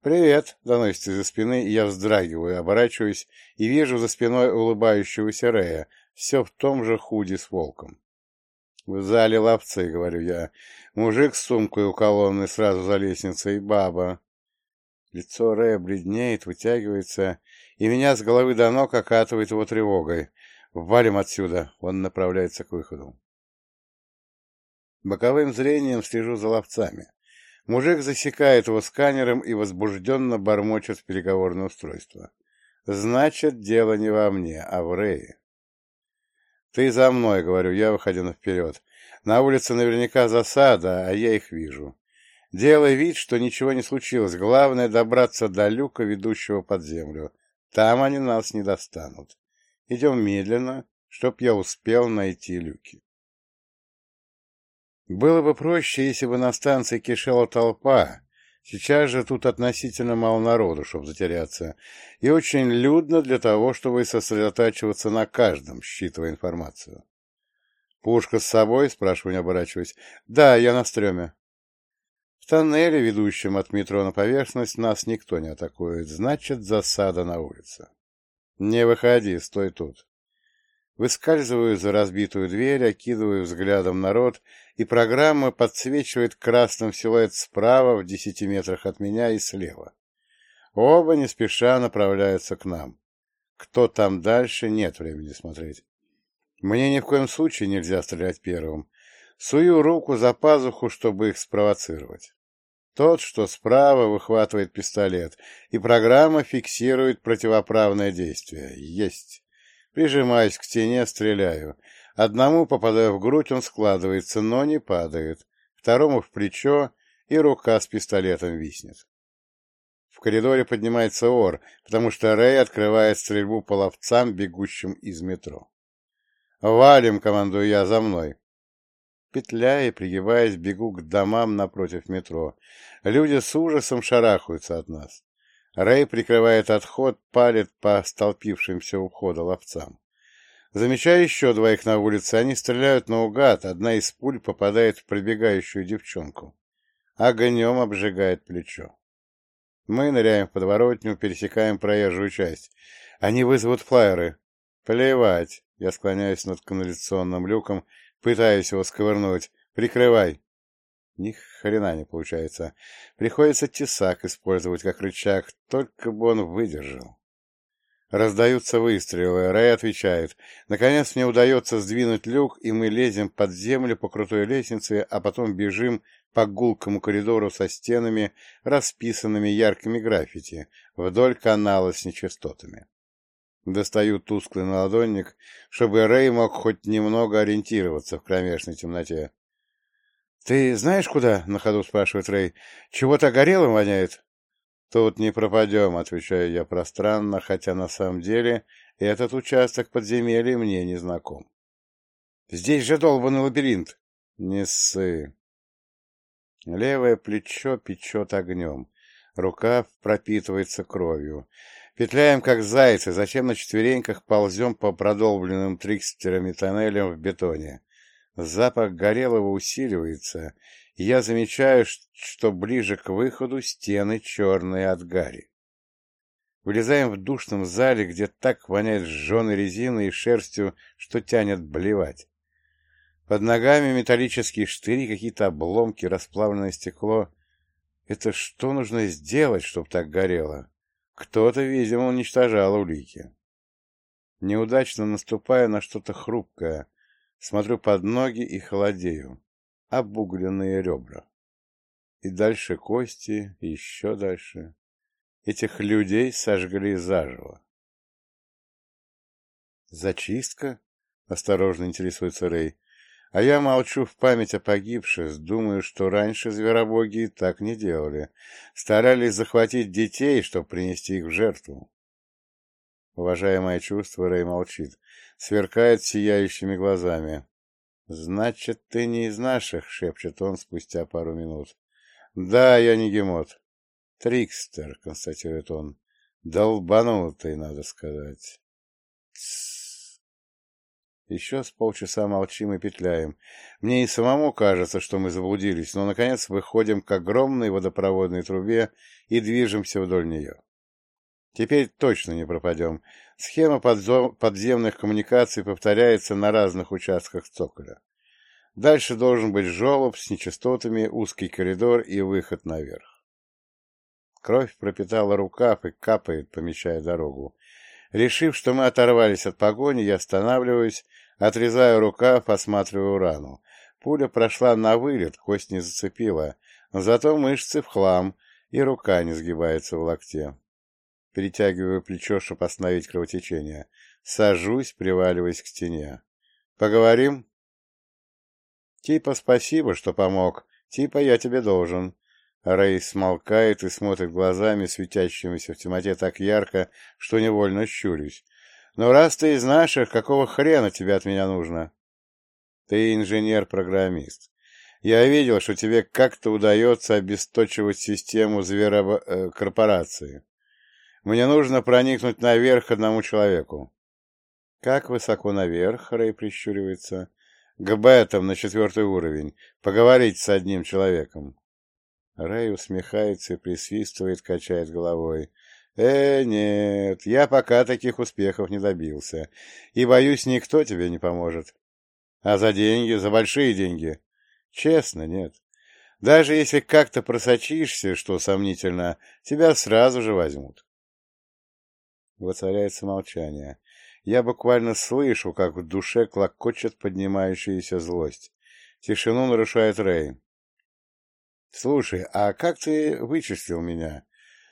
«Привет!» — доносится из-за спины, и я вздрагиваю, оборачиваюсь и вижу за спиной улыбающегося Рея, все в том же худи с волком. «В зале ловцы», — говорю я. Мужик с сумкой у колонны сразу за лестницей, баба. Лицо Рэя бледнеет, вытягивается, и меня с головы до ног окатывает его тревогой. «Валим отсюда!» — он направляется к выходу. Боковым зрением слежу за ловцами. Мужик засекает его сканером и возбужденно бормочет в переговорное устройство. Значит, дело не во мне, а в Рее. «Ты за мной», — говорю я, выходя вперед. «На улице наверняка засада, а я их вижу. Делай вид, что ничего не случилось. Главное — добраться до люка, ведущего под землю. Там они нас не достанут. Идем медленно, чтоб я успел найти люки». Было бы проще, если бы на станции кишела толпа. Сейчас же тут относительно мало народу, чтобы затеряться, и очень людно для того, чтобы сосредотачиваться на каждом, считывая информацию. «Пушка с собой?» — спрашиваю, не оборачиваясь. «Да, я на стреме». В тоннеле, ведущем от метро на поверхность, нас никто не атакует. Значит, засада на улице. «Не выходи, стой тут». Выскальзываю за разбитую дверь, окидываю взглядом народ, и программа подсвечивает красным силуэт справа, в 10 метрах от меня, и слева. Оба не спеша направляются к нам. Кто там дальше, нет времени смотреть. Мне ни в коем случае нельзя стрелять первым. Сую руку за пазуху, чтобы их спровоцировать. Тот, что справа, выхватывает пистолет, и программа фиксирует противоправное действие. Есть. Прижимаюсь к стене, стреляю. Одному попадаю в грудь, он складывается, но не падает. Второму в плечо, и рука с пистолетом виснет. В коридоре поднимается ор, потому что Рэй открывает стрельбу по ловцам, бегущим из метро. «Валим!» — командую я, за мной. Петляя и пригибаясь, бегу к домам напротив метро. Люди с ужасом шарахаются от нас. Рэй прикрывает отход, палит по столпившимся у входа ловцам. Замечаю еще двоих на улице, они стреляют наугад, одна из пуль попадает в пробегающую девчонку. Огнем обжигает плечо. Мы ныряем в подворотню, пересекаем проезжую часть. Они вызовут флайеры. Плевать. Я склоняюсь над канализационным люком, пытаюсь его сковырнуть. Прикрывай. Ни хрена не получается. Приходится тесак использовать как рычаг, только бы он выдержал. Раздаются выстрелы, Рэй отвечает. Наконец мне удается сдвинуть люк, и мы лезем под землю по крутой лестнице, а потом бежим по гулкому коридору со стенами, расписанными яркими граффити, вдоль канала с нечистотами. Достаю тусклый наладонник, чтобы Рэй мог хоть немного ориентироваться в кромешной темноте. «Ты знаешь, куда?» — на ходу спрашивает Рэй. «Чего-то горелым воняет?» «Тут не пропадем», — отвечаю я пространно, хотя на самом деле этот участок подземелья мне не знаком. «Здесь же долбанный лабиринт!» «Не ссы!» Левое плечо печет огнем, рука пропитывается кровью. Петляем, как зайцы, затем на четвереньках ползем по продолбленным трикстерами тоннелям в бетоне. Запах горелого усиливается, и я замечаю, что ближе к выходу стены черные от гари. Вылезаем в душном зале, где так воняет сжженой резиной и шерстью, что тянет блевать. Под ногами металлические штыри, какие-то обломки, расплавленное стекло. Это что нужно сделать, чтобы так горело? Кто-то, видимо, уничтожал улики. Неудачно наступая на что-то хрупкое, смотрю под ноги и холодею. Обугленные ребра. И дальше кости, и еще дальше. Этих людей сожгли заживо. «Зачистка?» — осторожно интересуется Рэй. А я молчу в память о погибших, думаю, что раньше зверобоги так не делали. Старались захватить детей, чтобы принести их в жертву. Уважая мои чувства, Рэй молчит, сверкает сияющими глазами. «Значит, ты не из наших», — шепчет он спустя пару минут. «Да, я не гемот». «Трикстер», — констатирует он. «Долбанутый, надо сказать». Еще с полчаса молчим и петляем. Мне и самому кажется, что мы заблудились, но, наконец, выходим к огромной водопроводной трубе и движемся вдоль нее. Теперь точно не пропадем. Схема подземных коммуникаций повторяется на разных участках цоколя. Дальше должен быть желоб с нечистотами, узкий коридор и выход наверх. Кровь пропитала рукав и капает, помещая дорогу. Решив, что мы оторвались от погони, я останавливаюсь, отрезаю рукав, осматриваю рану. Пуля прошла на вылет, кость не зацепила, зато мышцы в хлам, и рука не сгибается в локте. Перетягиваю плечо, чтобы остановить кровотечение. Сажусь, приваливаясь к стене. «Поговорим?» «Типа спасибо, что помог. Типа я тебе должен». Рэй смолкает и смотрит глазами, светящимися в темноте так ярко, что невольно щурюсь. «Но раз ты из наших, какого хрена тебе от меня нужно?» «Ты инженер-программист. Я видел, что тебе как-то удается обесточивать систему зверокорпорации. Мне нужно проникнуть наверх одному человеку». «Как высоко наверх?» — Рэй прищуривается. «К бетам на 4-й уровень. Поговорить с одним человеком». Рэй усмехается и присвистывает, качает головой. Нет, я пока таких успехов не добился. И, боюсь, никто тебе не поможет. А за деньги, за большие деньги? Честно, нет. Даже если как-то просочишься, что сомнительно, тебя сразу же возьмут». Воцаряется молчание. Я буквально слышу, как в душе клокочет поднимающаяся злость. Тишину нарушает Рэй. «Слушай, а как ты вычислил меня?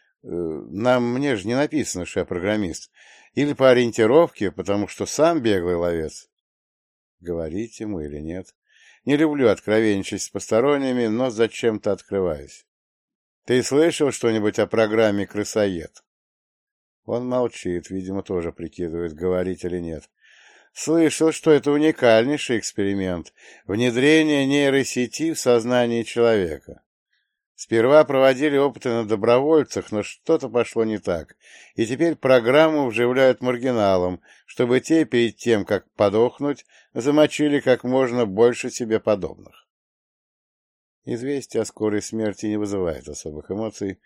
Мне же не написано, что я программист. Или по ориентировке, потому что сам беглый ловец?» Говорить ему или нет? Не люблю откровенничать с посторонними, но зачем-то открываюсь. «Ты слышал что-нибудь о программе «Крысоед»?» Он молчит, видимо, тоже прикидывает, говорить или нет. «Слышал, что это уникальнейший эксперимент — внедрение нейросети в сознание человека. Сперва проводили опыты на добровольцах, но что-то пошло не так, и теперь программу вживляют маргиналам, чтобы те, перед тем, как подохнуть, замочили как можно больше себе подобных». Известие о скорой смерти не вызывает особых эмоций,